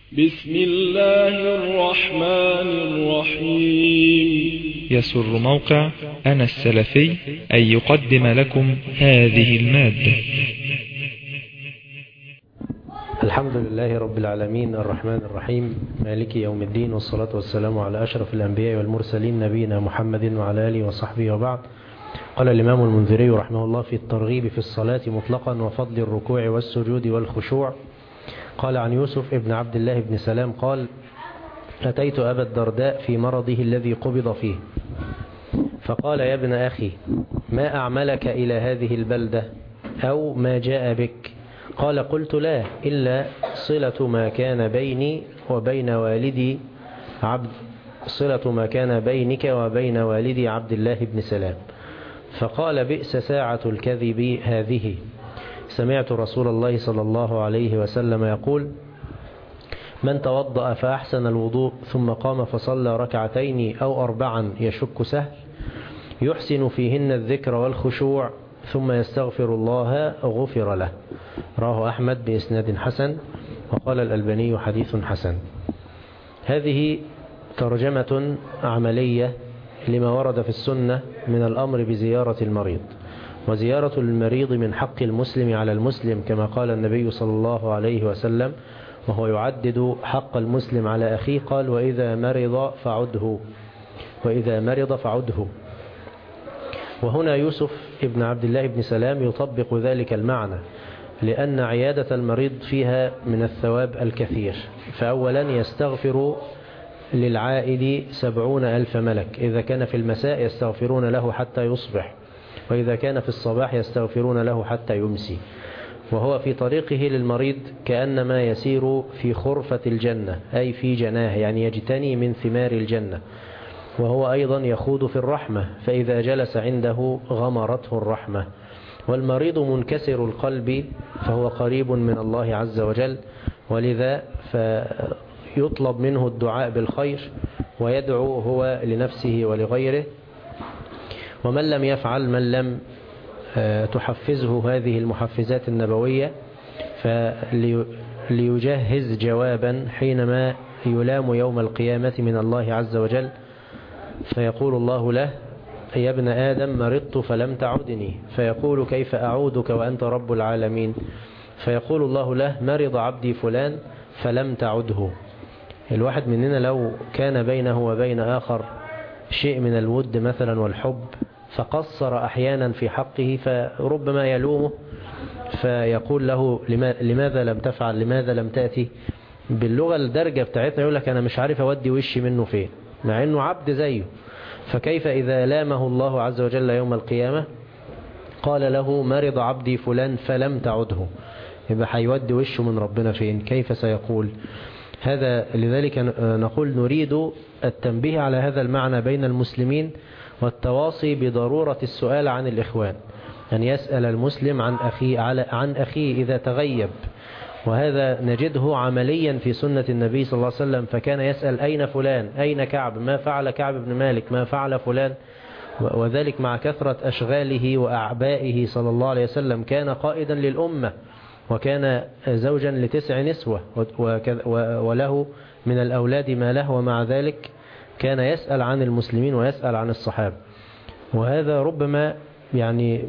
بسم الله الرحمن الرحيم. يسر موقع أنا السلفي أن يقدم لكم هذه المادة. الحمد لله رب العالمين الرحمن الرحيم مالك يوم الدين، والصلاة والسلام على أشرف الأنبياء والمرسلين نبينا محمد وعلى آله وصحبه وبعد. قال الإمام المنذري رحمه الله في الترغيب في الصلاة مطلقا وفضل الركوع والسجود والخشوع، قال عن يوسف ابن عبد الله بن سلام قال: أتيت أبا الدرداء في مرضه الذي قبض فيه، فقال: يا ابن أخي، ما أعملك إلى هذه البلدة، أو ما جاء بك؟ قال: قلت: لا، إلا صلة ما كان بيني وبين والدي صلة ما كان بينك وبين والدي عبد الله بن سلام. فقال: بئس ساعة الكذب هذه، سمعت رسول الله صلى الله عليه وسلم يقول: من توضأ فأحسن الوضوء ثم قام فصلى ركعتين أو أربعا يشك سهل يحسن فيهن الذكر والخشوع ثم يستغفر الله غفر له. رواه أحمد بإسناد حسن، وقال الألباني حديث حسن. هذه ترجمة عملية لما ورد في السنة من الأمر بزيارة المريض، وزيارة المريض من حق المسلم على المسلم كما قال النبي صلى الله عليه وسلم، وهو يعدد حق المسلم على أخيه، قال: وإذا مرض فعده. وهنا يوسف ابن عبد الله بن سلام يطبق ذلك المعنى، لأن عيادة المريض فيها من الثواب الكثير. فأولا يستغفر للعائد 70,000 ملك، إذا كان في المساء يستغفرون له حتى يصبح، وإذا كان في الصباح يستغفرون له حتى يمسي. وهو في طريقه للمريض كأنما يسير في خرفة الجنة، أي في جناه، يعني يجتني من ثمار الجنة. وهو أيضا يخوض في الرحمة، فإذا جلس عنده غمرته الرحمة. والمريض منكسر القلب، فهو قريب من الله عز وجل، ولذا فيطلب منه الدعاء بالخير، ويدعو هو لنفسه ولغيره. ومن لم يفعل، من لم تحفزه هذه المحفزات النبوية، فليجهز جوابا حينما يلام يوم القيامة من الله عز وجل، فيقول الله له: يا ابن آدم، مرضت فلم تعدني. فيقول: كيف أعودك وأنت رب العالمين؟ فيقول الله له: مرض عبدي فلان فلم تعده. الواحد مننا لو كان بينه وبين آخر شيء من الود مثلا والحب، فقصر أحيانا في حقه، فربما يلومه فيقول له: لماذا لم تفعل، لماذا لم تأتي؟ باللغة الدرجة بتاعتنا يقول لك: أنا مش عارف أودي وشي منه فين، مع أنه عبد زيه. فكيف إذا لامه الله عز وجل يوم القيامة قال له: مرض عبدي فلان فلم تعده، يبقى هيودي وشه من ربنا فين؟ كيف سيقول هذا؟ لذلك نقول نريد التنبيه على هذا المعنى بين المسلمين، والتواصي بضرورة السؤال عن الإخوان، أن يسأل المسلم عن أخيه إذا تغيب. وهذا نجده عمليا في سنة النبي صلى الله عليه وسلم، فكان يسأل: أين فلان؟ أين كعب؟ ما فعل كعب بن مالك؟ ما فعل فلان؟ وذلك مع كثرة أشغاله وأعبائه صلى الله عليه وسلم. كان قائدا للأمة، وكان زوجا ل9 نسوة، وله من الأولاد ما له، ومع ذلك كان يسأل عن المسلمين ويسأل عن الصحابة. وهذا ربما يعني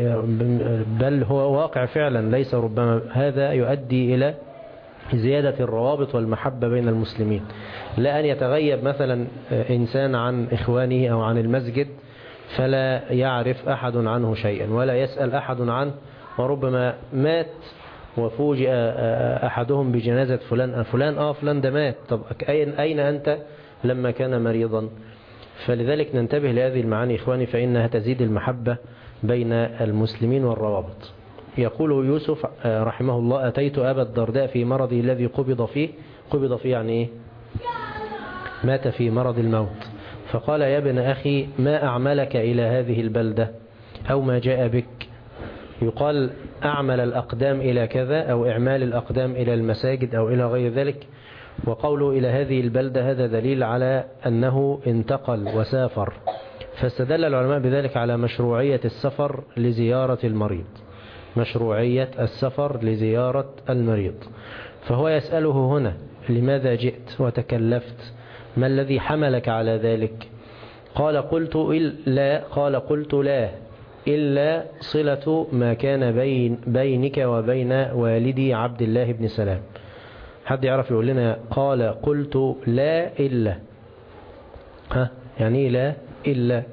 بل هو واقع فعلا، ليس ربما، هذا يؤدي إلى زيادة الروابط والمحبة بين المسلمين. لا أن يتغيب مثلا إنسان عن إخوانه أو عن المسجد فلا يعرف أحد عنه شيئا ولا يسأل أحد عنه، وربما مات وفوجئ أحدهم بجنازة فلان ده مات، طب أين أنت لما كان مريضا؟ فلذلك ننتبه لهذه المعاني إخواني، فإنها تزيد المحبة بين المسلمين والروابط. يقول يوسف رحمه الله: أتيت أبا الدرداء في مرضه الذي قبض فيه يعني إيه؟ مات في مرض الموت. فقال: يا ابن أخي، ما أعملك إلى هذه البلدة، أو ما جاء بك؟ يقال أعمل الأقدام إلى كذا، أو إعمال الأقدام إلى المساجد أو إلى غير ذلك. وقوله إلى هذه البلدة هذا دليل على أنه انتقل وسافر، فاستدل العلماء بذلك على مشروعية السفر لزيارة المريض، مشروعية السفر لزيارة المريض. فهو يسأله هنا: لماذا جئت وتكلفت؟ ما الذي حملك على ذلك؟ قال قلت لا إلا صلة ما كان بينك وبين والدي عبد الله بن سلام. حد يعرف يقول لنا قال قلت لا إلا؟ يعني إيه لا إلا؟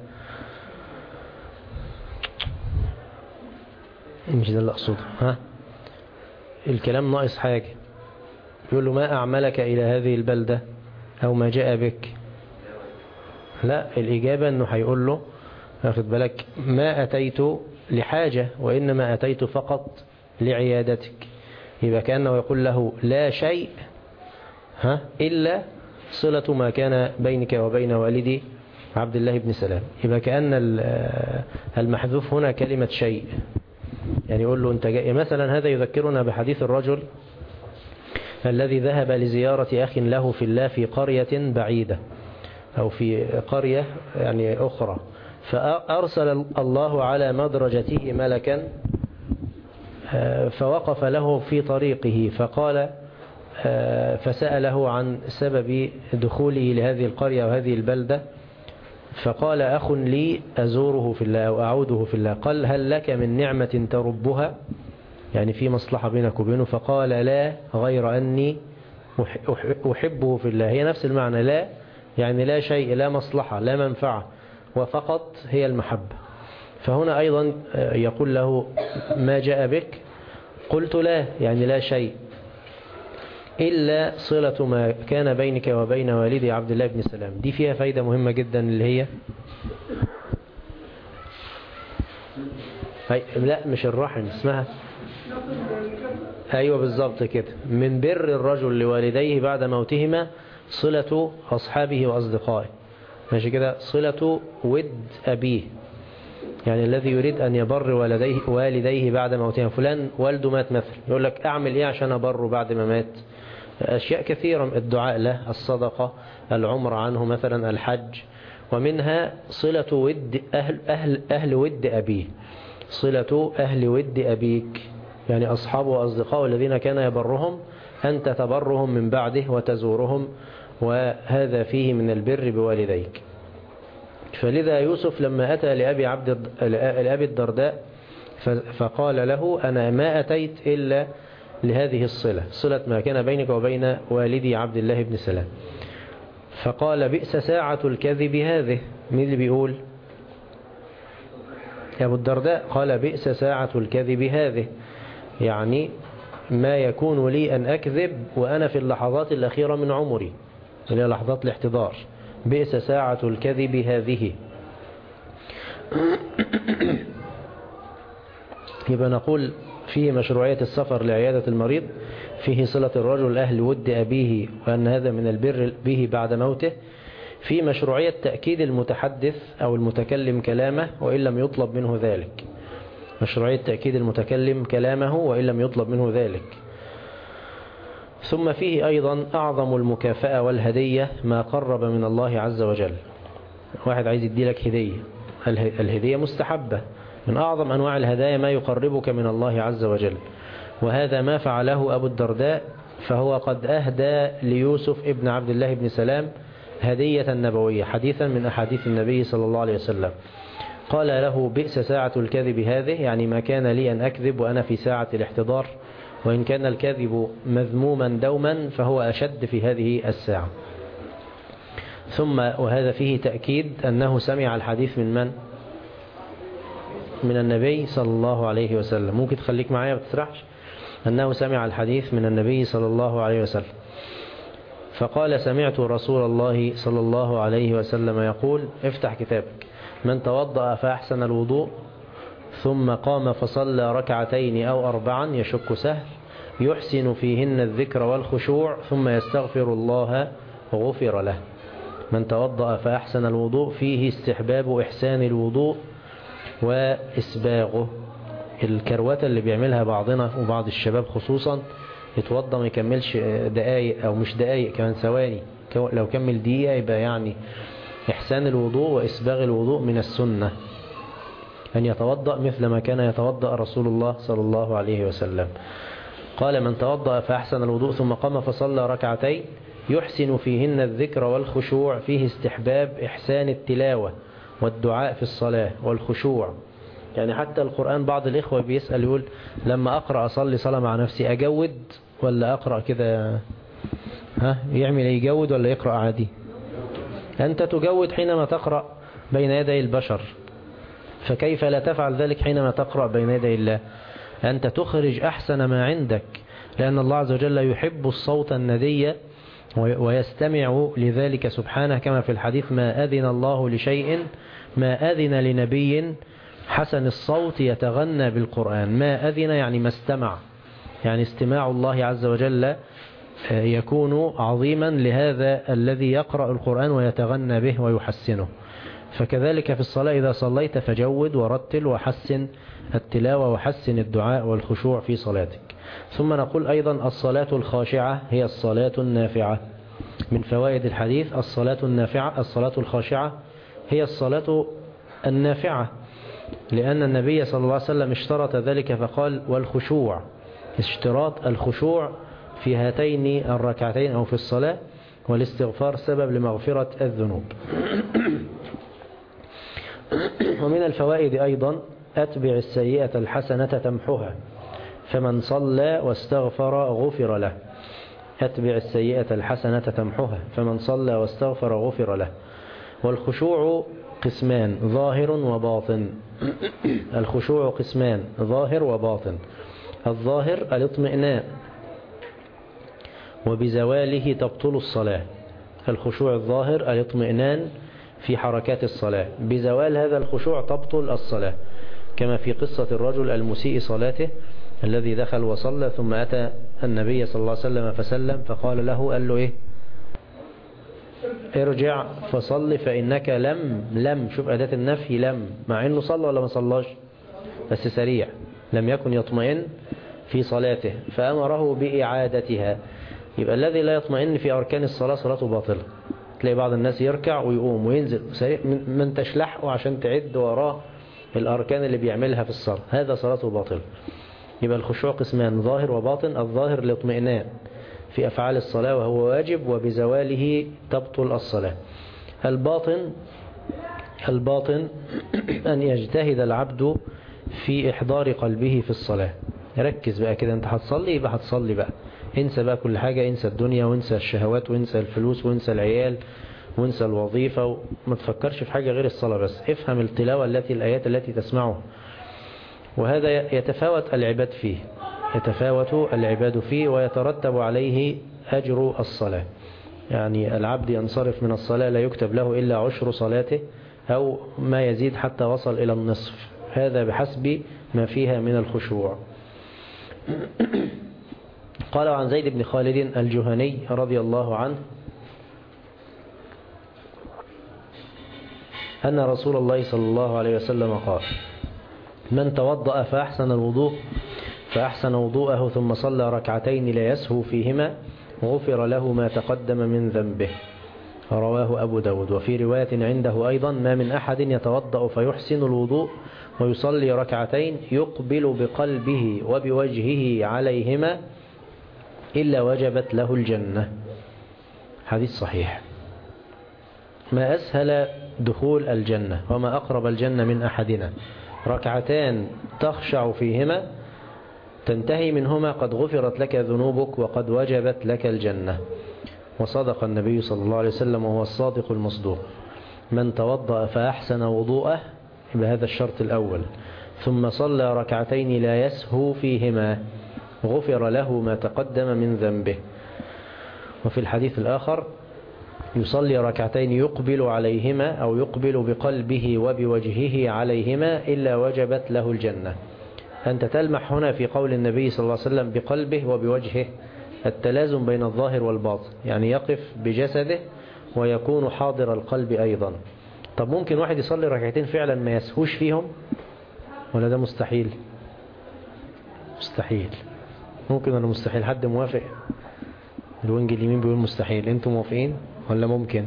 مش ده اللي أقصده. الكلام ناقص حاجة. يقول له ما أعملك إلى هذه البلدة أو ما جاء بك؟ لا، الإجابة أنه هيقول له أخذ بالك ما أتيت لحاجة وإنما أتيت فقط لعيادتك. يبقى كأنه يقول له لا شيء إلا صلة ما كان بينك وبين والدي عبد الله بن سلام. يبقى كأن المحذوف هنا كلمة شيء. يعني يقول له أنت جاي مثلا. هذا يذكرنا بحديث الرجل الذي ذهب لزيارة أخ له في الله في قرية بعيدة أو في قرية يعني أخرى، فأرسل الله على مدرجته ملكا فوقف له في طريقه فقال فسأله عن سبب دخوله لهذه القرية وهذه البلدة، فقال أخ لي أزوره في الله أو أعوده في الله. قال هل لك من نعمة تربها؟ يعني في مصلحة بينك وبينه؟ فقال لا، غير أني أحبه في الله. هي نفس المعنى، لا يعني لا شيء، لا مصلحة، لا منفعة، وفقط هي المحبة. فهنا أيضا يقول له ما جاء بك؟ قلت لا، يعني لا شيء إلا صلة ما كان بينك وبين والدي عبد الله بن سلام. دي فيها فايدة مهمة جدا اللي هي لا مش الرحم، اسمها أيوة بالضبط كده، من بر الرجل لوالديه بعد موتهما صلة أصحابه وأصدقائه. ماشي كده، صلة ود أبيه، يعني الذي يريد أن يبر والديه بعد موتهما. فلان والده مات مثلا، يقول لك أعمل إيه عشان أبره بعد ما مات؟ أشياء كثيرة، الدعاء له، الصدقة، العمر عنه مثلا، الحج. ومنها صلة ود أهل ود أبيه، صلة أهل ود أبيك، يعني أصحابه وأصدقائه الذين كان يبرهم أنت تبرهم من بعده وتزورهم، وهذا فيه من البر بوالديك. فلذا يوسف لما أتى لأبي الدرداء فقال له أنا ما أتيت إلا لهذه الصلة، صلة ما كان بينك وبين والدي عبد الله بن سلام. فقال بئس ساعة الكذب هذه. مين اللي بيقول؟ أبو الدرداء. قال بئس ساعة الكذب هذه، يعني ما يكون لي أن أكذب وأنا في اللحظات الأخيرة من عمري، اللي هي لحظات الاحتضار. بئس ساعة الكذب هذه. يبقى نقول فيه مشروعية السفر لعيادة المريض، فيه صلة الرجل أهل ود أبيه وأن هذا من البر به بعد موته، في مشروعية تأكيد المتحدث أو المتكلم كلامه وإن لم يطلب منه ذلك، مشروعية تأكيد المتكلم كلامه وإن لم يطلب منه ذلك. ثم فيه أيضا أعظم المكافأة والهدية ما قرب من الله عز وجل. واحد عايز يدي لك هدية، الهدية مستحبة، من أعظم أنواع الهدايا ما يقربك من الله عز وجل، وهذا ما فعله أبو الدرداء. فهو قد أهدى ليوسف ابن عبد الله بن سلام هدية نبوية، حديثا من أحاديث النبي صلى الله عليه وسلم. قال له بئس ساعة الكذب هذه، يعني ما كان لي أن أكذب وأنا في ساعة الاحتضار، وإن كان الكذب مذموما دوما فهو أشد في هذه الساعة. ثم وهذا فيه تأكيد أنه سمع الحديث من؟ من النبي صلى الله عليه وسلم. ممكن تخليك معايا بتسرحش. أنه سمع الحديث من النبي صلى الله عليه وسلم. فقال سمعت رسول الله صلى الله عليه وسلم يقول، افتح كتابك، من توضأ فأحسن الوضوء ثم قام فصلى ركعتين أو 4 يشك سهل يحسن فيهن الذكر والخشوع ثم يستغفر الله غفر له. من توضأ فأحسن الوضوء فيه استحباب إحسان الوضوء وإسباغه. الكروات اللي بيعملها بعضنا وبعض الشباب خصوصا، يتوضأ ما يكملش دقايق أو مش دقايق كمان ثواني، لو كمل دقيقة يبقى يعني إحسان الوضوء وإسباغ الوضوء من السنة، أن يتوضأ مثل ما كان يتوضأ رسول الله صلى الله عليه وسلم. قال من توضأ فأحسن الوضوء ثم قام فصلى ركعتين يحسن فيهن الذكر والخشوع فيه استحباب إحسان التلاوة والدعاء في الصلاة والخشوع. يعني حتى القرآن بعض الإخوة بيسأل يقول لما أقرأ أصلي صلاة مع نفسي أجود ولا أقرأ كده؟ يعمل يجود ولا يقرأ عادي؟ أنت تجود حينما تقرأ بين يدي البشر، فكيف لا تفعل ذلك حينما تقرأ بين يدي الله؟ أنت تخرج أحسن ما عندك، لأن الله عز وجل يحب الصوت الندي ويستمع لذلك سبحانه، كما في الحديث ما أذن الله لشيء ما أذن لنبي حسن الصوت يتغنى بالقرآن. ما أذن يعني ما استمع، يعني استماع الله عز وجل يكون عظيما لهذا الذي يقرأ القرآن ويتغنى به ويحسنه. فكذلك في الصلاة إذا صليت فجود ورتل وحسن التلاوة وحسن الدعاء والخشوع في صلاتك. ثم نقول أيضا الصلاة الخاشعة هي الصلاة النافعة. من فوائد الحديث الصلاة النافعة، الصلاة الخاشعة هي الصلاة النافعة، لأن النبي صلى الله عليه وسلم اشترط ذلك فقال والخشوع. اشتراط الخشوع في هاتين الركعتين أو في الصلاة، والاستغفار سبب لمغفرة الذنوب. ومن الفوائد أيضا أتبع السيئة الحسنة تمحها، فمن صلى واستغفر غفر له. أتبع السيئة الحسنة تمحها، فمن صلى واستغفر غفر له. والخشوع قسمان ظاهر وباطن. الخشوع قسمان ظاهر وباطن. الظاهر الاطمئنان وبزواله تبطل الصلاة. الخشوع الظاهر الاطمئنان في حركات الصلاة، بزوال هذا الخشوع تبطل الصلاة، كما في قصة الرجل المسيء صلاته الذي دخل وصلى ثم أتى النبي صلى الله عليه وسلم فسلم فقال له، قال له إيه؟ ارجع فصل فإنك لم شوف أداة النفي لم، مع أنه صلى ولا ما صلاش بس سريع، لم يكن يطمئن في صلاته فأمره بإعادتها. يبقى الذي لا يطمئن في أركان الصلاة صلاته باطلة. تلاقي بعض الناس يركع ويقوم وينزل سريع، من تشلحه عشان تعد وراه الأركان اللي بيعملها في الصلاة، هذا صلاته باطلة. يبقى الخشوع قسمان ظاهر وباطن. الظاهر الاطمئنان في أفعال الصلاة وهو واجب، وبزواله تبطل الصلاة. الباطن أن يجتهد العبد في إحضار قلبه في الصلاة. ركز بقى كده، انت هتصلي يبقى هتصلي بقى، انسى بقى كل حاجة، انسى الدنيا وانسى الشهوات وانسى الفلوس وانسى العيال وانسى الوظيفة، وما تفكرش في حاجة غير الصلاة بس. افهم التلاوة الآيات التي تسمعها. وهذا يتفاوت العباد فيه، يتفاوت العباد فيه ويترتب عليه أجر الصلاة. يعني العبد ينصرف من الصلاة لا يكتب له إلا عشر صلاته أو ما يزيد حتى وصل إلى النصف، هذا بحسب ما فيها من الخشوع. قال عن زيد بن خالد الجهني رضي الله عنه أن رسول الله صلى الله عليه وسلم قال من توضأ فأحسن وضوءه ثم صلى ركعتين لا يسهو فيهما غفر له ما تقدم من ذنبه. رواه أبو داود. وفي رواية عنده أيضا ما من أحد يتوضأ فيحسن الوضوء ويصلي ركعتين يقبل بقلبه وبوجهه عليهما إلا وجبت له الجنة. حديث صحيح. ما أسهل دخول الجنة وما أقرب الجنة من أحدنا، ركعتان تخشع فيهما تنتهي منهما قد غفرت لك ذنوبك وقد وجبت لك الجنة. وصدق النبي صلى الله عليه وسلم وهو الصادق المصدوق. من توضأ فأحسن وضوءه بهذا الشرط الأول ثم صلى ركعتين لا يسهو فيهما غفر له ما تقدم من ذنبه. وفي الحديث الآخر يصلي ركعتين يقبل عليهما أو يقبل بقلبه وبوجهه عليهما إلا وجبت له الجنة. أنت تلمح هنا في قول النبي صلى الله عليه وسلم بقلبه وبوجهه التلازم بين الظاهر والباطن، يعني يقف بجسده ويكون حاضر القلب أيضا. طب ممكن واحد يصلي ركعتين فعلا ما يسهوش فيهم ولا ده مستحيل؟ مستحيل. ممكن ولا مستحيل؟ حد موافق؟ الوينج اليمين بيقول مستحيل، انتم موافقين ولا ممكن؟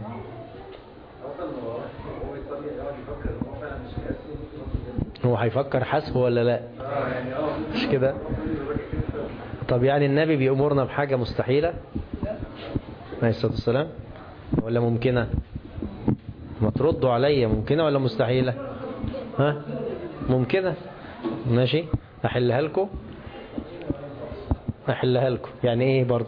هو هيفكر حسب ولا لا؟ مش كده؟ طب يعني النبي بيأمرنا بحاجة مستحيلة عليه الصلاة والسلام ولا ممكنة؟ ما تردوا عليا، ممكنة ولا مستحيلة؟ ها ممكنة. ماشي أحلها لكم يعني ايه برضه؟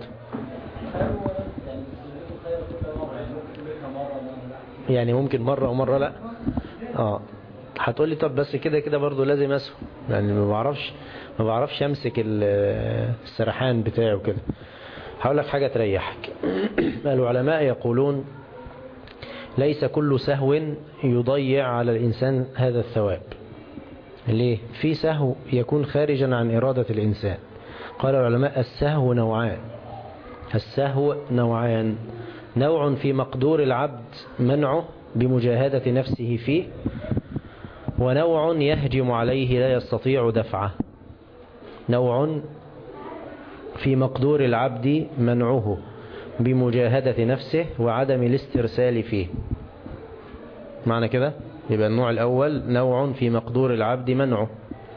يعني ممكن مرة ومرة لا. هتقول لي طب بس كده برضه لازم اسهو، يعني ما بعرفش امسك السرحان بتاعه كده. هقول لك حاجة تريحك. العلماء يقولون ليس كل سهو يضيع على الإنسان هذا الثواب. ليه؟ في سهو يكون خارجا عن إرادة الإنسان. قال العلماء السهو نوعان، نوع في مقدور العبد منعه بمجاهدة نفسه فيه، ونوع يهجم عليه لا يستطيع دفعه. نوع في مقدور العبد منعه بمجاهدة نفسه وعدم الاسترسال فيه. معنى كده يبقى النوع الأول نوع في مقدور العبد منعه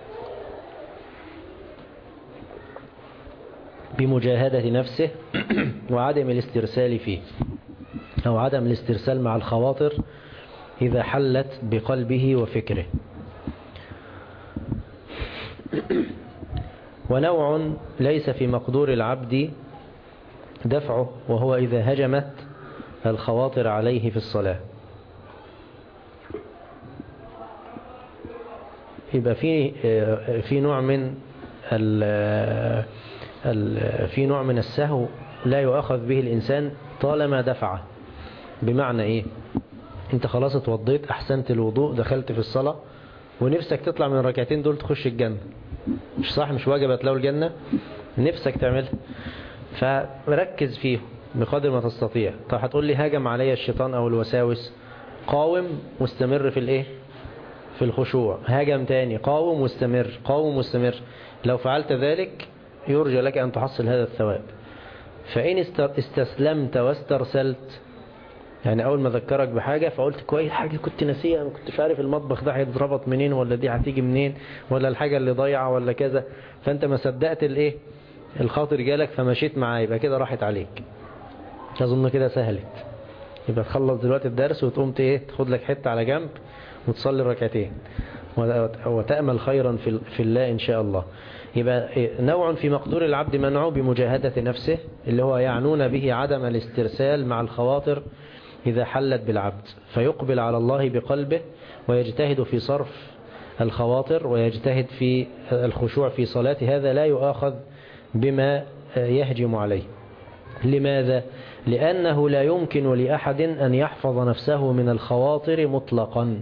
بمجاهدة نفسه وعدم الاسترسال فيه، أو عدم الاسترسال مع الخواطر إذا حلت بقلبه وفكره. ونوع ليس في مقدور العبد دفعه، وهو إذا هجمت الخواطر عليه في الصلاة. يبقى في نوع من السهو لا يؤخذ به الإنسان طالما دفعه. بمعنى إيه؟ أنت خلاص اتوضيت، أحسنت الوضوء، دخلت في الصلاة، ونفسك تطلع من الركعتين دول تخش الجنة، مش صح؟ مش واجبت له الجنة، نفسك تعملها، فركز فيه بقدر ما تستطيع. طب هتقول لي هاجم علي الشيطان أو الوساوس، قاوم واستمر في الإيه؟ في الخشوع. هاجم تاني، قاوم واستمر. لو فعلت ذلك يرجى لك أن تحصل هذا الثواب. فإن استسلمت واسترسلت، يعني أول ما ذكرك بحاجة فقلت كويس حاجة كنت ناسيها، ما كنتش عارف المطبخ ده هيتربط منين، ولا دي هتيجي منين، ولا الحاجة اللي ضايعة ولا كذا، فأنت ما صدقت الإيه؟ الخاطر جالك فمشيت معاه، يبقى كده راحت عليك. أظن كده سهلت. يبقى تخلص دلوقتي الدرس وتقوم تاخد لك حتة على جنب وتصلي ركعتين وتأمل خيرا في الله إن شاء الله. يبقى نوع في مقدور العبد منعه بمجاهدة نفسه، اللي هو يعنون به عدم الاسترسال مع الخواطر إذا حلت بالعبد، فيقبل على الله بقلبه ويجتهد في صرف الخواطر ويجتهد في الخشوع في صلاته. هذا لا يؤاخذ بما يهجم عليه. لماذا؟ لأنه لا يمكن لأحد أن يحفظ نفسه من الخواطر مطلقا.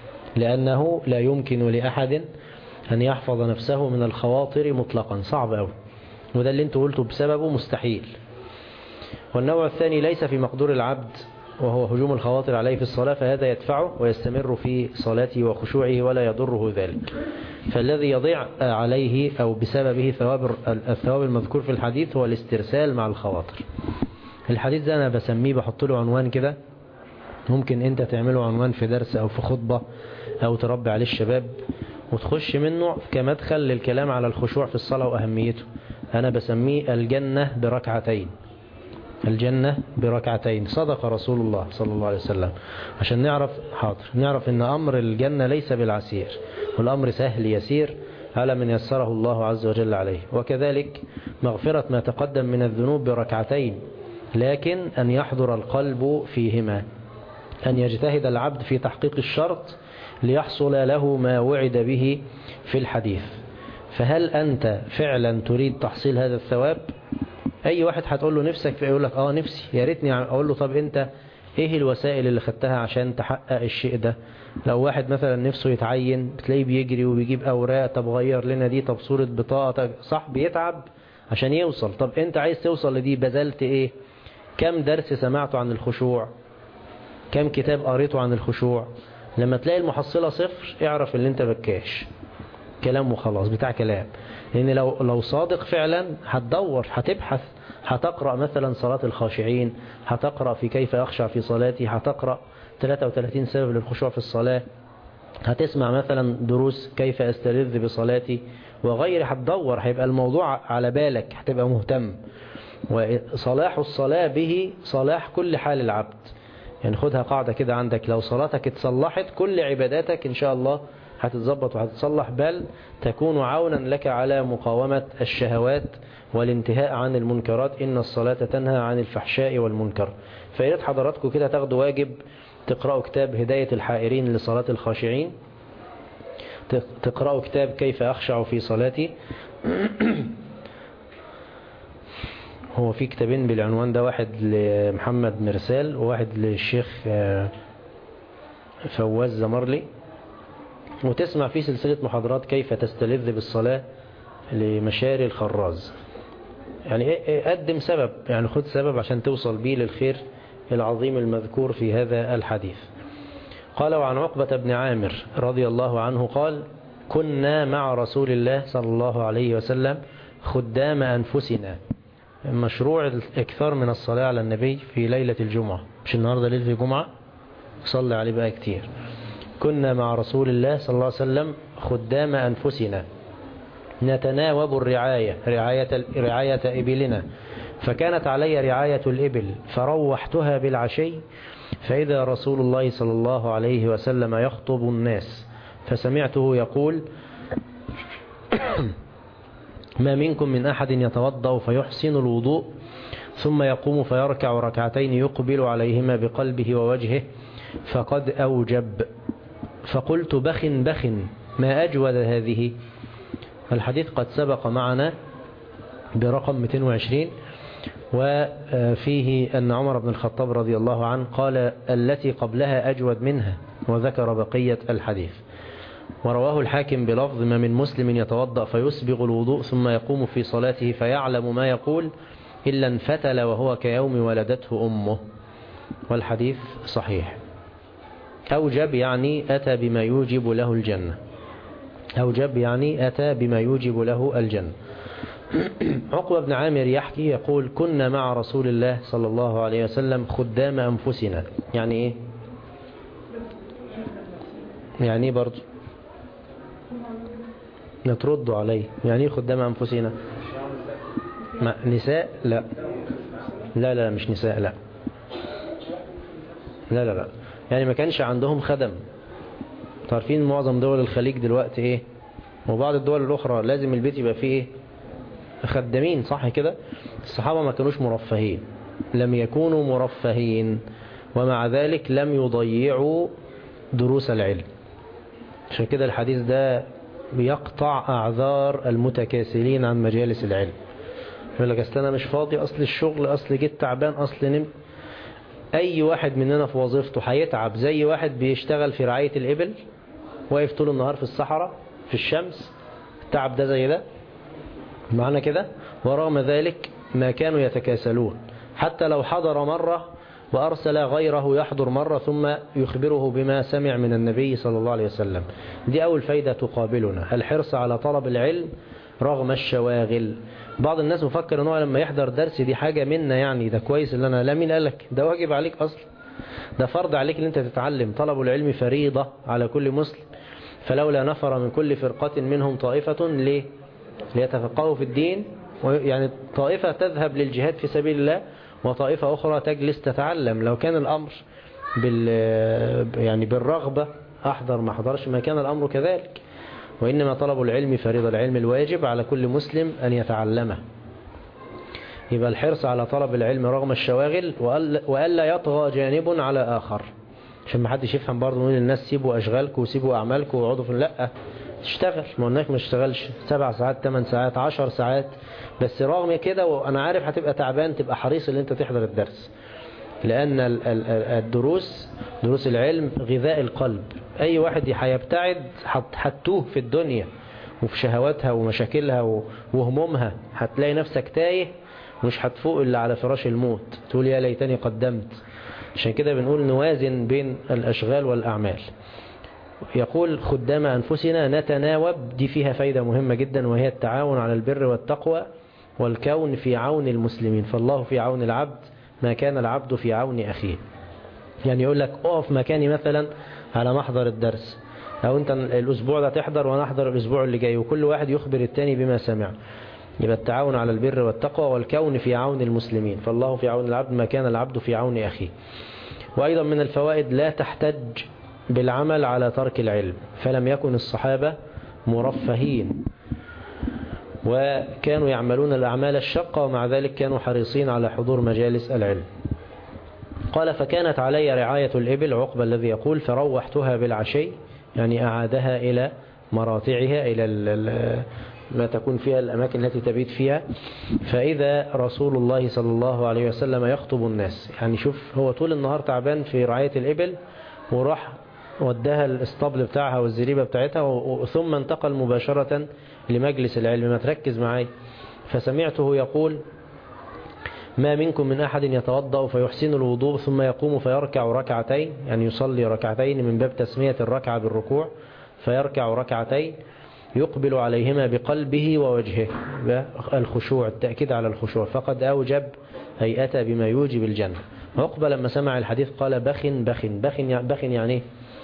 صعب أوي، وده اللي انتوا قلتوا بسببه مستحيل. والنوع الثاني ليس في مقدور العبد، وهو هجوم الخواطر عليه في الصلاة، فهذا يدفعه ويستمر في صلاته وخشوعه ولا يضره ذلك. فالذي يضيع عليه أو بسببه الثواب المذكور في الحديث هو الاسترسال مع الخواطر. الحديث ده أنا بسميه، بحط له عنوان كده، ممكن أنت تعمله عنوان في درس أو في خطبة أو تربي عليه الشباب وتخش منه كمدخل للكلام على الخشوع في الصلاة وأهميته. أنا بسميه الجنة بركعتين. صدق رسول الله صلى الله عليه وسلم. عشان نعرف ان امر الجنة ليس بالعسير، والامر سهل يسير على من يسره الله عز وجل عليه. وكذلك مغفرة ما تقدم من الذنوب بركعتين، لكن ان يحضر القلب فيهما، ان يجتهد العبد في تحقيق الشرط ليحصل له ما وعد به في الحديث. فهل أنت فعلا تريد تحصيل هذا الثواب؟ أي واحد هتقول له نفسك، فيقول لك نفسي، يا ريتني. أقول له طب أنت إيه الوسائل اللي خدتها عشان تحقق الشيء ده؟ لو واحد مثلا نفسه يتعين، تلاقيه بيجري وبيجيب أوراق، طب غير لنا دي، طب صورة بطاقة، صح، بيتعب عشان يوصل. طب أنت عايز توصل لدي، بذلت إيه؟ كم درس سمعته عن الخشوع؟ كم كتاب قريته عن الخشوع؟ لما تلاقي المحصلة صفر، اعرف اللي انت بكاش كلام وخلاص، بتاع كلام. لان لو صادق فعلا هتدور، هتبحث، هتقرأ مثلا صلاة الخاشعين، هتقرأ في كيف أخشع في صلاتي، هتقرأ 33 سبب للخشوع في الصلاة، هتسمع مثلا دروس كيف أستلذ بصلاتي، وغير هتدور، هيبقى الموضوع على بالك، هتبقى مهتم. وصلاح الصلاة به صلاح كل حال العبد. يعني خدها قاعدة كده عندك، لو صلاتك اتصلحت كل عباداتك إن شاء الله هتتظبط وهتتصلح، بل تكون عونا لك على مقاومة الشهوات والانتهاء عن المنكرات. إن الصلاة تنهى عن الفحشاء والمنكر. فإذا حضراتكم كده تاخدوا واجب تقرأوا كتاب هداية الحائرين لصلاة الخاشعين، تقرأوا كتاب كيف أخشع في صلاتي. هو في كتابين بالعنوان ده، واحد لمحمد مرسال وواحد للشيخ فواز زمرلي. وتسمع في سلسلة محاضرات كيف تستلذ بالصلاة لمشاري الخراز. يعني قدم سبب، يعني خد سبب عشان توصل بيه للخير العظيم المذكور في هذا الحديث. قال: وعن عقبة بن عامر رضي الله عنه قال: كنا مع رسول الله صلى الله عليه وسلم خدام أنفسنا. مشروع الإكثار من الصلاة على النبي في ليلة الجمعة، مش النهاردة ليلة الجمعة، صلي عليه بقى كتير. كنا مع رسول الله صلى الله عليه وسلم خدام أنفسنا نتناوب الرعاية، رعاية إبلنا، فكانت علي رعاية الإبل فروحتها بالعشي، فإذا رسول الله صلى الله عليه وسلم يخطب الناس، فسمعته يقول: ما منكم من أحد يتوضأ فيحسن الوضوء ثم يقوم فيركع ركعتين يقبل عليهما بقلبه ووجهه فقد أوجب. فقلت: بخ بخ، ما أجود هذه. الحديث قد سبق معنا برقم 220، وفيه أن عمر بن الخطاب رضي الله عنه قال: التي قبلها أجود منها، وذكر بقية الحديث. ورواه الحاكم بلفظ: ما من مسلم يتوضأ فيسبغ الوضوء ثم يقوم في صلاته فيعلم ما يقول إلا انفتل وهو كيوم ولدته أمه. والحديث صحيح. أوجب يعني أتى بما يوجب له الجنة. أوجب يعني أتى بما يوجب له الجنة. عقبة بن عامر يحكي يقول: كنا مع رسول الله صلى الله عليه وسلم خدام أنفسنا. يعني إيه؟ يعني إيه برضو؟ نتردوا عليه. يعني إيه خدام أنفسنا؟ نساء؟ لا لا لا، مش نساء، لا لا لا لا. يعني ما كانش عندهم خدم. تعرفين معظم دول الخليج دلوقتي إيه، وبعض الدول الأخرى لازم البيت يبقى فيه إيه؟ خدامين، صح كده؟ الصحابة ما كانوش مرفهين، لم يكونوا مرفهين، ومع ذلك لم يضيعوا دروس العلم. عشان كده الحديث ده بيقطع أعذار المتكاسلين عن مجالس العلم. يقول لك: أصل أنا مش فاضي، أصل الشغل، أصل جيت تعبان، أصل نمت. أي واحد مننا في وظيفته هيتعب زي واحد بيشتغل في رعاية الإبل واقف طول النهار في الصحراء في الشمس. التعب ده زي ده معنى كده. ورغم ذلك ما كانوا يتكاسلون، حتى لو حضر مرة وأرسل غيره يحضر مرة ثم يخبره بما سمع من النبي صلى الله عليه وسلم. دي أول فايدة تقابلنا، الحرص على طلب العلم رغم الشواغل. بعض الناس مفكر أنه لما يحضر درس دي حاجة منا، يعني ده كويس اللي أنا، لا، مين قالك؟ ده واجب عليك أصلا، ده فرض عليك ان انت تتعلم. طلب العلم فريضة على كل مسلم. فلولا نفر من كل فرقة منهم طائفة ليتفقهوا في الدين، يعني طائفة تذهب للجهاد في سبيل الله وطائفة أخرى تجلس تتعلم. لو كان الأمر يعني بالرغبة أحضر ما أحضرش، ما كان الأمر كذلك. وإنما طلب العلم فريضة، العلم الواجب على كل مسلم أن يتعلمه. يبقى الحرص على طلب العلم رغم الشواغل، وألا يطغى جانب على آخر. عشان ما حدش يفهم برضه نقول للناس سيبوا أشغالكم وسيبوا أعمالكم وقعدوا في، لا، تشتغل. ما قلناك ما تشتغلش 7 ساعات 8 ساعات 10 ساعات، بس رغم كده وأنا عارف هتبقى تعبان تبقى حريص ان انت تحضر الدرس، لأن دروس العلم غذاء القلب. أي واحد هيبتعد هتوه في الدنيا وفي شهواتها ومشاكلها وهمومها، هتلاقي نفسك تايه مش هتفوق إلا على فراش الموت، تقول يا ليتني قدمت. عشان كده بنقول نوازن بين الأشغال والأعمال. يقول خدام أنفسنا نتناوب، دي فيها فايدة مهمة جدا، وهي التعاون على البر والتقوى والكون في عون المسلمين. فالله في عون العبد ما كان العبد في عون أخيه. يعني يقول لك اقف مكاني مثلا على محضر الدرس، أو أنت الأسبوع ده تحضر وأنا أحضر الأسبوع اللي جاي، وكل واحد يخبر التاني بما سمع. يبقى التعاون على البر والتقوى والكون في عون المسلمين، فالله في عون العبد ما كان العبد في عون أخيه. وأيضا من الفوائد لا تحتج بالعمل على ترك العلم، فلم يكن الصحابة مرفهين وكانوا يعملون الأعمال الشقة ومع ذلك كانوا حريصين على حضور مجالس العلم. قال فكانت علي رعاية الإبل، عقبة الذي يقول فروحتها بالعشي، يعني أعادها إلى مراتعها، إلى ما تكون فيها الأماكن التي تبيت فيها، فإذا رسول الله صلى الله عليه وسلم يخطب الناس. يعني شوف هو طول النهار تعبان في رعاية الإبل وراح ودها الاسطبل بتاعها والزريبة بتاعتها ثم انتقل مباشرة لمجلس العلم. ما تركز معي. فسمعته يقول ما منكم من أحد يتوضأ فيحسن الوضوء ثم يقوم فيركع ركعتين، يعني يصلي ركعتين من باب تسمية الركعة بالركوع، فيركع ركعتين يقبل عليهما بقلبه ووجهه، الخشوع، التأكيد على الخشوع، فقد أوجب أي أتى بما يوجب الجنة. عقبة لما سمع الحديث قال بخ بخ بخ بخ، يعني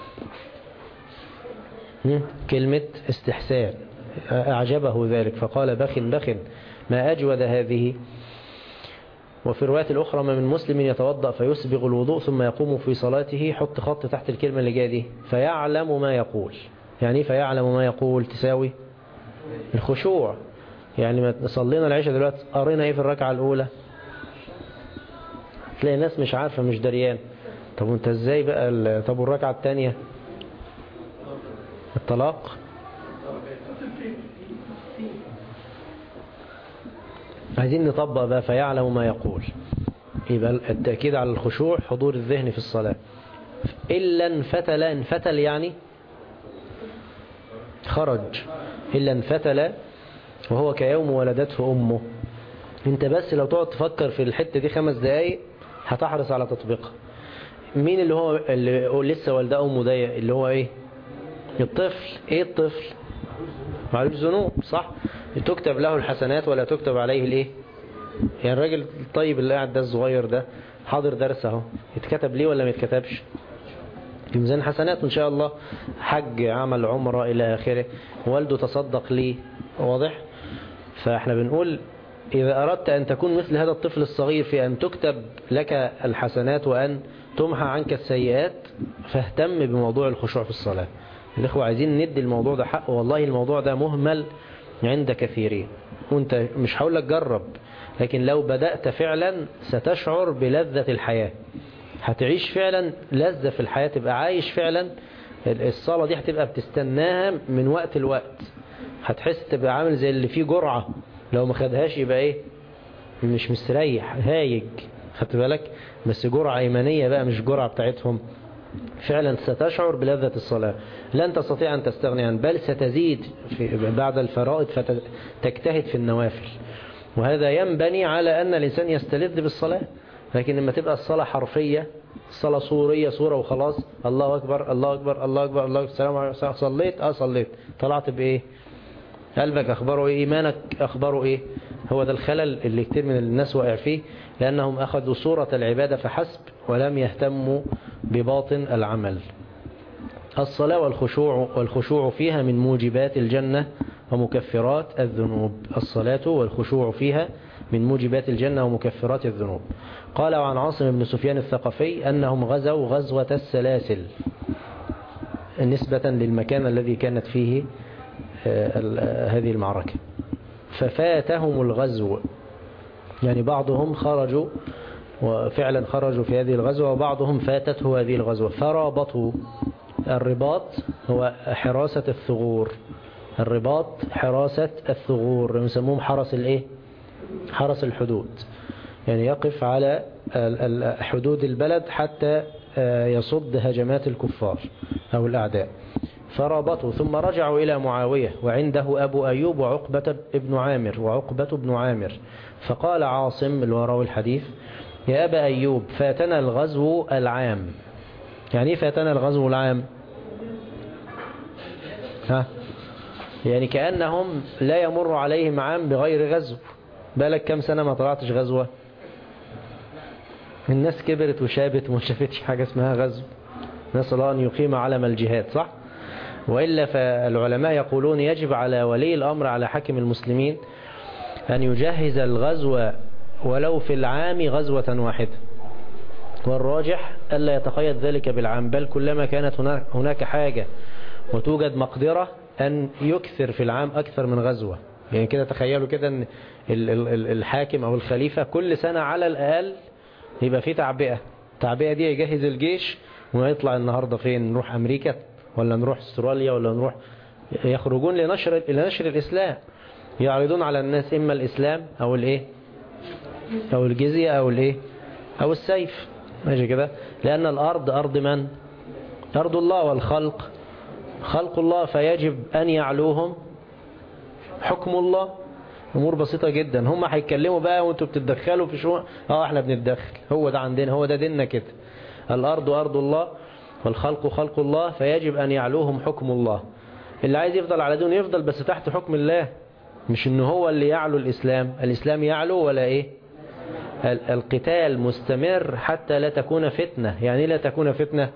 كلمة استحسان، أعجبه ذلك فقال بخ بخ ما أجود هذه. وفي الرواية الأخرى ما من مسلم يتوضأ فيسبغ الوضوء ثم يقوم في صلاته، حط خط تحت الكلمة اللي جاية دي، فيعلم ما يقول. يعني فيعلم ما يقول تساوي الخشوع. يعني ما صلينا العشاء دلوقتي قرينا ايه في الركعة الأولى؟ تلاقي ناس مش عارفة مش دريان. طب وانت ازاي بقى طب والركعة الثانية؟ الطلاق. عايزين نطبق بقى فيعلم ما يقول. يبقى التأكيد على الخشوع، حضور الذهن في الصلاة. إلا انفتل، انفتل يعني خرج، إلا انفتل وهو كيوم ولدته أمه. انت بس لو تقعد تفكر في الحتة دي 5 دقايق هتحرص على تطبيقها. مين اللي لسه والده أمه ده؟ اللي هو ايه؟ الطفل. ايه الطفل؟ معلوش ذنوب، صح؟ تكتب له الحسنات ولا تكتب عليه الايه؟ يعني الراجل الطيب اللي قاعد ده الصغير ده حاضر درس اهو، يتكتب ليه ولا ما يتكتبش؟ في ميزان حسنات إن شاء الله، حج، عمل، عمرة إلى آخره، والده تصدق ليه، واضح؟ فإحنا بنقول إذا أردت أن تكون مثل هذا الطفل الصغير في أن تكتب لك الحسنات وأن تمحى عنك السيئات، فاهتم بموضوع الخشوع في الصلاة. الإخوة عايزين ندي الموضوع ده حق، والله الموضوع ده مهمل عند كثيرين. وانت مش هقول لك جرب، لكن لو بدأت فعلا ستشعر بلذة الحياة، هتعيش فعلا لذة في الحياة، تبقى عايش فعلا. الصلاة دي هتبقى بتستناها من وقت لوقت، هتحس تبقى عامل زي اللي فيه جرعة، لو ما خدهاش يبقى ايه؟ مش مستريح، هايج، خدت بالك؟ بس جرعة ايمانية بقى، مش جرعة بتاعتهم. فعلا ستشعر بلذة الصلاة، لن تستطيع أن تستغني عنه، بل ستزيد بعد الفرائض فتجتهد في النوافل. وهذا ينبني على أن الإنسان يستلذ بالصلاة. لكن لما تبقى الصلاة حرفية، الصلاة صورية، صورة وخلاص، الله أكبر الله أكبر الله أكبر الله أكبر، السلام عليكم، صليت صليت، طلعت بإيه؟ قلبك أخبره إيه؟ إيمانك أخبره إيه؟ هو ده الخلل اللي كتير من الناس وقع فيه، لأنهم أخذوا صورة العبادة فحسب ولم يهتموا بباطن العمل. الصلاة والخشوع فيها من موجبات الجنة ومكفرات الذنوب. الصلاة والخشوع فيها من موجبات الجنة ومكفرات الذنوب. قال عن عاصم بن سفيان الثقفي أنهم غزوا غزوة السلاسل، نسبة للمكان الذي كانت فيه هذه المعركة، ففاتهم الغزو. يعني بعضهم خرجوا وفعلا خرجوا في هذه الغزوة، وبعضهم فاتته هذه الغزوة فرابطوا. الرباط هو حراسة الثغور، الرباط حراسة الثغور، يسموهم حرس الايه؟ حرس الحدود، يعني يقف على حدود البلد حتى يصد هجمات الكفار أو الأعداء. فرابطوا ثم رجعوا إلى معاوية وعنده أبو أيوب وعقبة بن عامر، فقال عاصم الوراوي الحديث يا أبا أيوب فاتنا الغزو العام. يعني فاتنا الغزو العام؟ يعني كأنهم لا يمر عليهم عام بغير غزو. بالك كم سنة ما طلعتش غزوة؟ الناس كبرت وشابت وما شافتش حاجة اسمها غزو. نسأل الله أن يقيم علم الجهاد، صح؟ وإلا فالعلماء يقولون يجب على ولي الأمر على حاكم المسلمين أن يجهز الغزو ولو في العام غزوة واحدة، والراجح ألا يتقيد ذلك بالعام، بل كلما كانت هناك حاجة وتوجد مقدرة أن يكثر في العام أكثر من غزوة. يعني كده تخيلوا كده أن الحاكم أو الخليفة كل سنة على الأقل يبقى فيه تعبئة دي يجهز الجيش ويطلع النهاردة فين، نروح أمريكا ولا نروح استراليا ولا نروح، يخرجون لنشر الإسلام، يعرضون على الناس إما الإسلام أو الإيه أو الجزية أو الإيه أو السيف، ماشي كده. لأن الأرض أرض من؟ أرض الله، والخلق خلق الله، فيجب أن يعلوهم حكم الله. أمور بسيطة جدا. هم هيتكلموا بقى وانتوا بتتدخلوا في شو؟ احنا بنتدخل، هو ده عندنا، هو ده ديننا كده. الأرض أرض الله والخلق خلق الله، فيجب أن يعلوهم حكم الله. اللي عايز يفضل على دين يفضل، بس تحت حكم الله، مش إنه هو اللي يعلو الإسلام يعلو ولا إيه. القتال مستمر حتى لا تكون فتنة. يعني لا تكون فتنة،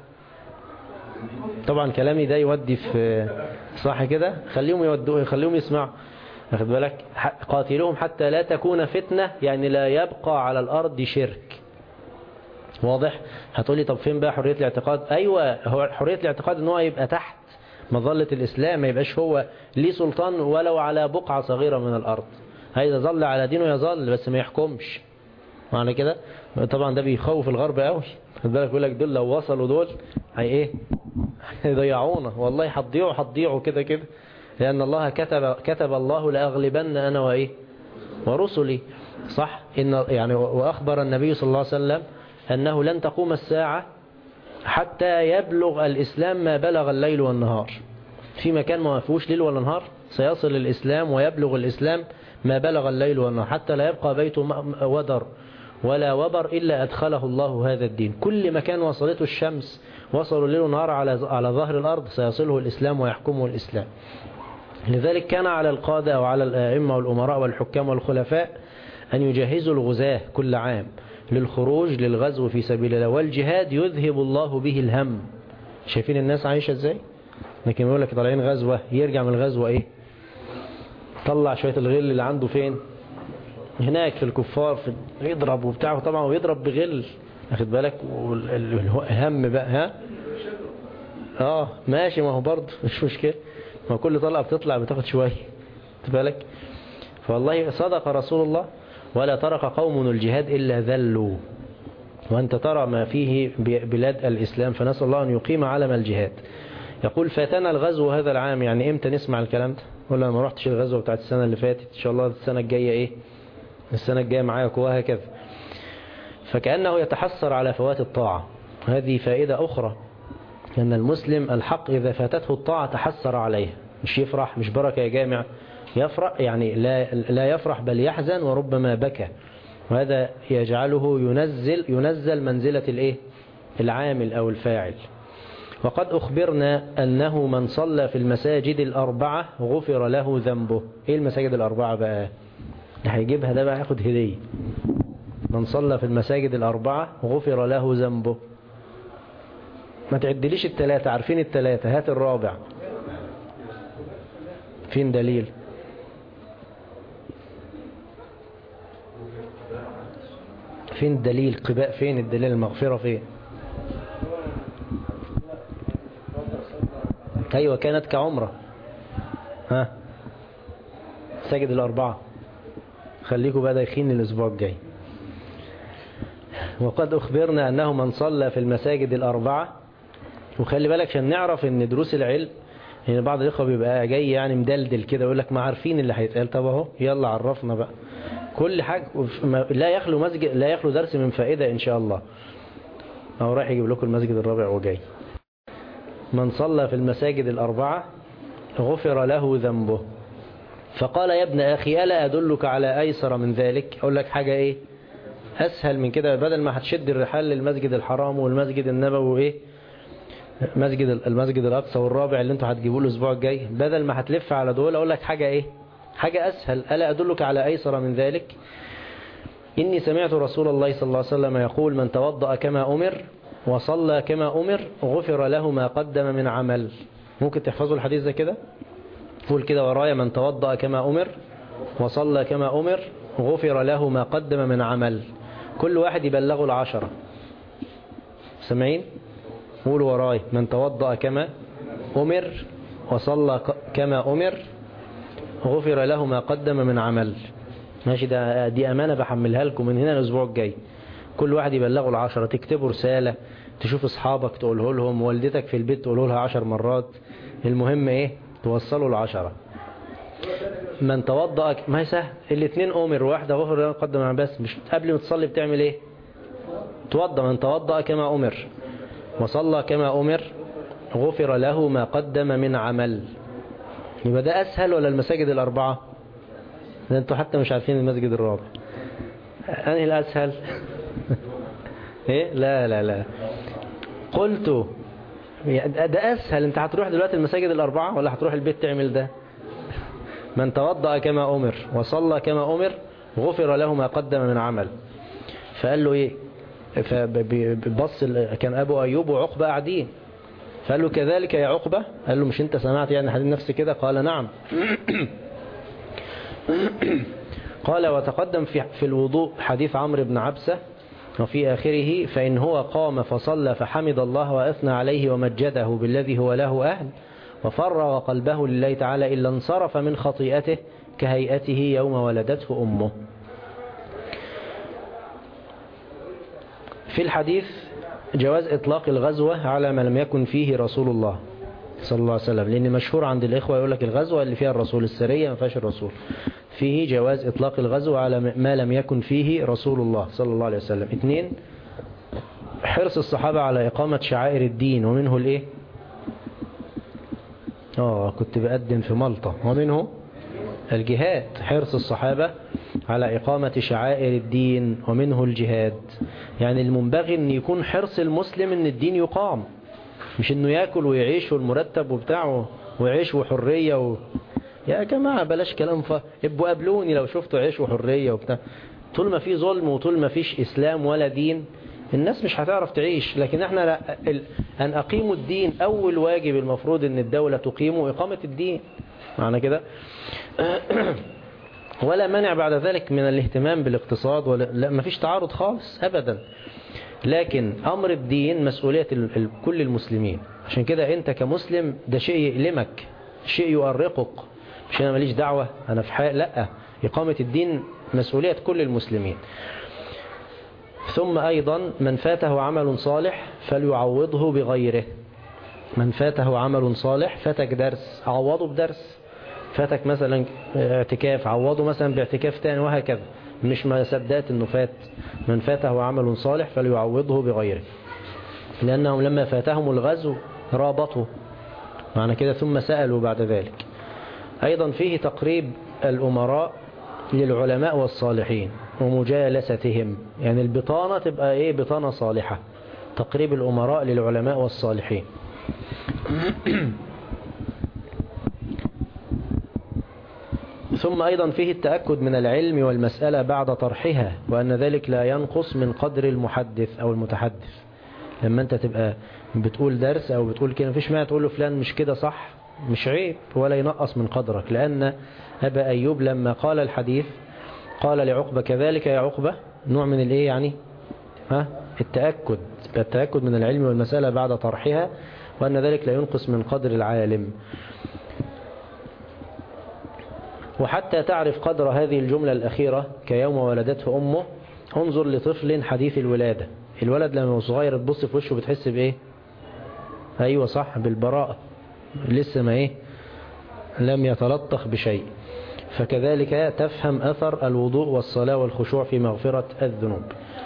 طبعا كلامي ده يودي في صح كده، خليهم يسمعوا، واخد بالك. قاتلوهم حتى لا تكون فتنة، يعني لا يبقى على الأرض شرك. واضح؟ هتقولي طب فين بقى حرية الاعتقاد؟ أيوة، هو حرية الاعتقاد ان هو يبقى تحت مظلة الإسلام، ما يبقاش هو ليه سلطان ولو على بقعة صغيرة من الأرض. هيدا ظل على دينه يظل، بس ما يحكمش معنى كده. طبعا ده بيخوف الغرب قوي، خد بالك، يقول لك دول لو وصلوا دول ايه هيضيعونا، والله هتضيعوا كده كده، لأن الله كتب الله لأغلبن أنا وإيه ورسلي، صح. يعني وأخبر النبي صلى الله عليه وسلم أنه لن تقوم الساعة حتى يبلغ الإسلام ما بلغ الليل والنهار. في مكان ما فيهوش ليل ولا نهار سيصل الإسلام ويبلغ الإسلام ما بلغ الليل والنهار، حتى لا يبقى بيت ودر ولا وبر إلا أدخله الله هذا الدين. كل مكان وصلته الشمس وصلوا الليل والنهار على ظهر الأرض سيصله الإسلام ويحكمه الإسلام. لذلك كان على القادة أو على الأئمة والأمراء والحكام والخلفاء أن يجهزوا الغزاة كل عام للخروج للغزو في سبيل الله، والجهاد يذهب الله به الهم. شايفين الناس عايشة ازاي؟ لكن يقول لك طالعين غزوة، يرجع من الغزوة ايه؟ طلع شوية الغل اللي عنده فين؟ هناك في الكفار، يضرب وبتاعه طبعا، ويضرب بغل، اخد بالك، والهم بقى ماشي، ما هو برضه مش مشكلة، ما كل طلقة بتطلع بتاخد شوية، اخد بالك. فوالله صدق رسول الله، ولا ترك قوم الجهاد إلا ذلوا، وأنت ترى ما فيه بلاد الإسلام، فنسأل الله أن يقيم علم الجهاد. يقول فاتنا الغزو هذا العام، يعني إمتى نسمع الكلام ده؟ ولا ما رحتش الغزوة بتاعت السنة اللي فاتت، إن شاء الله السنة الجاية إيه؟ السنة الجاية معاك، وهكذا. فكأنه يتحسر على فوات الطاعة. هذه فائدة أخرى، أن المسلم الحق إذا فاتته الطاعة تحسر عليها، مش يفرح، مش بركة يا جامع، يفرح يعني لا يفرح بل يحزن وربما بكى، وهذا يجعله ينزل منزلة الايه العامل أو الفاعل. وقد أخبرنا أنه من صلى في المساجد الأربعة غفر له ذنبه. ايه المساجد الأربعة بقى؟ هيجيبها ده بقى، ياخد هدية. من صلى في المساجد الأربعة غفر له ذنبه. ما تعدليش الثلاثة، عارفين الثلاثة، هات الرابع. فين دليل؟ فين الدليل؟ قباء فين الدليل؟ المغفرة فين؟ أيوة كانت كعمرة. ساجد الأربعة، خليكم بقى دايخين الأسبوع الجاي. وقد أخبرنا أنه من صلى في المساجد الأربعة. وخلي بالك عشان نعرف أن دروس العلم، يعني بعض الإخوة بيبقى جاي يعني مدلدل كده، يقول لك ما عارفين اللي هيتقال. طب اهو يلا عرفنا بقى كل حاجة. لا يخلو مسجد، لا يخلو درس من فائدة إن شاء الله. أو رايح يجيب لكم المسجد الرابع وجاي. من صلى في المساجد الأربعة غفر له ذنبه. فقال يا ابن أخي ألا أدلك على أيسر من ذلك؟ أقول لك حاجة إيه أسهل من كده، بدل ما هتشد الرحال للمسجد الحرام والمسجد النبوي وإيه المسجد الأقصى والرابع اللي انتوا هتجيبوه الأسبوع الجاي، بدل ما هتلف على دول أقول لك حاجة إيه، حاجة أسهل. ألا أدلك على أيسر من ذلك؟ إني سمعت رسول الله صلى الله عليه وسلم يقول من توضأ كما أمر وصلى كما أمر غفر له ما قدم من عمل. ممكن تحفظوا الحديث ده كده؟ قول كده ورايا: من توضأ كما أمر وصلى كما أمر غفر له ما قدم من عمل. كل واحد يبلغه 10. سمعين؟ قولوا ورايا: من توضأ كما أمر وصلى كما أمر غفر له ما قدم من عمل. ماشي؟ دي أمانة بحملها لكم من هنا الأسبوع الجاي. كل واحد يبلغه 10. تكتبوا رسالة، تشوف أصحابك تقوله لهم، والدتك في البيت تقوله لها 10 مرات. المهم إيه؟ توصلوا 10. من توضأ ما هي سهل، الاثنين أمر واحدة غفر له قدم عن. بس مش قبل ما تصلي بتعمل إيه؟ توضأ. من توضأ كما أمر وصلى كما أمر غفر له ما قدم من عمل. يبقى ده أسهل ولا المساجد الأربعة؟ ده أنتوا حتى مش عارفين المسجد الرابع أنهي الأسهل؟ إيه؟ لا لا لا، قلت ده أسهل. أنت هتروح دلوقتي المساجد الأربعة ولا هتروح البيت تعمل ده؟ من توضأ كما أمر وصلى كما أمر غفر له ما قدم من عمل. فقال له إيه؟ فبص، كان أبو أيوب وعقبة قاعدين، فقال له: كذلك يا عقبة؟ قال له: مش أنت سمعت يعني حديث نفس كده؟ قال: نعم. قال: وتقدم في الوضوء حديث عمرو بن عبسة وفي آخره: فإن هو قام فصلى فحمد الله وأثنى عليه ومجده بالذي هو له أهل وفرغ قلبه لله تعالى إلا انصرف من خطيئته كهيئته يوم ولدته أمه. في الحديث جواز إطلاق الغزوة على ما لم يكن فيه رسول الله صلى الله عليه وسلم، لأن مشهور عند الإخوة يقول لك الغزوة اللي فيها الرسول، السرية ما فيهاش الرسول. فيه جواز إطلاق الغزوة على ما لم يكن فيه رسول الله صلى الله عليه وسلم. 2. حرص الصحابة على إقامة شعائر الدين، ومنه الإيه؟ كنت بقدم في ملطة. ومنه الجهاد. حرص الصحابة على إقامة شعائر الدين ومنه الجهاد. يعني المنبغي أن يكون حرص المسلم أن الدين يقام، مش أنه يأكل ويعيش والمرتب وبتاعه ويعيش وحرية يا جماعة بلاش كلام ابقوا قابلوني لو شفتوا عيش وحرية وبتاع. طول ما في ظلم وطول ما فيش إسلام ولا دين الناس مش هتعرف تعيش. لكن احنا أن أقيموا الدين أول واجب المفروض أن الدولة تقيمه إقامة الدين، معنى كده. ولا مانع بعد ذلك من الاهتمام بالاقتصاد، ولا ما فيش تعارض خالص أبدا. لكن أمر الدين مسؤولية كل المسلمين. عشان كده أنت كمسلم ده شيء يؤلمك، شيء يؤرقك، مش أنا ماليش دعوة أنا في حال. لا، إقامة الدين مسؤولية كل المسلمين. ثم أيضا من فاته عمل صالح فليعوضه بغيره. من فاته عمل صالح، فاتك درس عوضه بدرس، فاتك مثلا اعتكاف عوضه مثلا باعتكاف تاني، وهكذا. مش ما صدقت انه فات. من فاته عمل صالح فليعوضه بغيره، لأنهم لما فاتهم الغزو رابطوا، معنى كده، ثم سألوا بعد ذلك. أيضا فيه تقريب الأمراء للعلماء والصالحين ومجالستهم، يعني البطانة تبقى إيه؟ بطانة صالحة. تقريب الأمراء للعلماء والصالحين. ثم أيضا فيه التأكد من العلم والمسألة بعد طرحها، وأن ذلك لا ينقص من قدر المحدث أو المتحدث. لما أنت تبقى بتقول درس أو بتقول كده، مفيش معنى تقول له فلان مش كده صح، مش عيب ولا ينقص من قدرك. لأن أبا أيوب لما قال الحديث قال لعقبة: كذلك يا عقبة، نوع من الإيه يعني؟ التأكد من العلم والمسألة بعد طرحها، وأن ذلك لا ينقص من قدر العالم. وحتى تعرف قدر هذه الجملة الأخيرة كيوم ولدته أمه، انظر لطفل حديث الولادة. الولد لما هو صغير تبص في وشه بتحس بإيه؟ أيوة صح، بالبراءة، لسه ما إيه؟ لم يتلطخ بشيء. فكذلك تفهم أثر الوضوء والصلاة والخشوع في مغفرة الذنوب.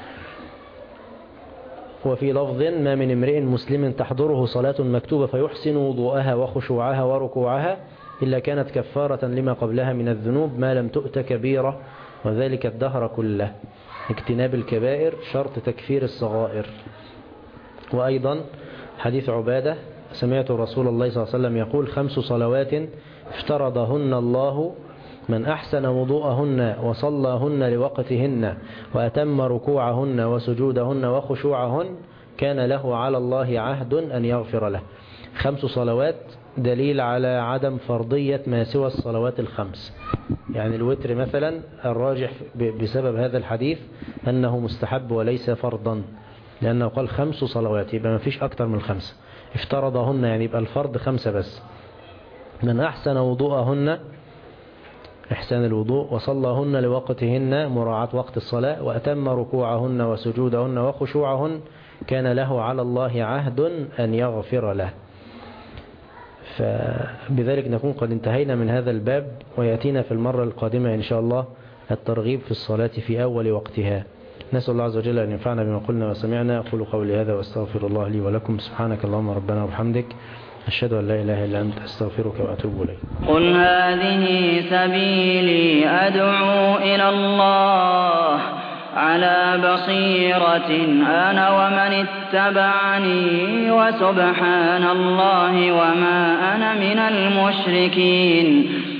وفي لفظ: ما من امرئ مسلم تحضره صلاة مكتوبة فيحسن وضوءها وخشوعها وركوعها إلا كانت كفارة لما قبلها من الذنوب ما لم تؤت كبيرة، وذلك الدهر كله. اجتناب الكبائر شرط تكفير الصغائر. وأيضا حديث عبادة: سمعت رسول الله صلى الله عليه وسلم يقول: 5 صلوات افترضهن الله من أحسن وضوءهن وصلىهن لوقتهن وأتم ركوعهن وسجودهن وخشوعهن كان له على الله عهد أن يغفر له. 5 صلوات دليل على عدم فرضية ما سوى الصلوات الخمس. يعني الوتر مثلا الراجح بسبب هذا الحديث أنه مستحب وليس فرضا، لأنه قال 5 صلوات، يبقى ما فيش أكتر من 5. افترضهن يعني يبقى الفرض 5 بس. من أحسن وضوءهن إحسان الوضوء، وصلىهن لوقتهن مراعاة وقت الصلاة، وأتم ركوعهن وسجودهن وخشوعهن، كان له على الله عهد أن يغفر له. فبذلك نكون قد انتهينا من هذا الباب، ويأتينا في المرة القادمة إن شاء الله الترغيب في الصلاة في أول وقتها. نسأل الله عز وجل أن ينفعنا بما قلنا وسمعنا. أقول قولي هذا وأستغفر الله لي ولكم. سبحانك اللهم ربنا وبحمدك، أشهد أن لا إله إلا أنت، أستغفرك وأتوب إليك. قل هذه سبيلي أدعو إلى الله على بصيرة أنا ومن اتبعني، وسبحان الله وما أنا من المشركين.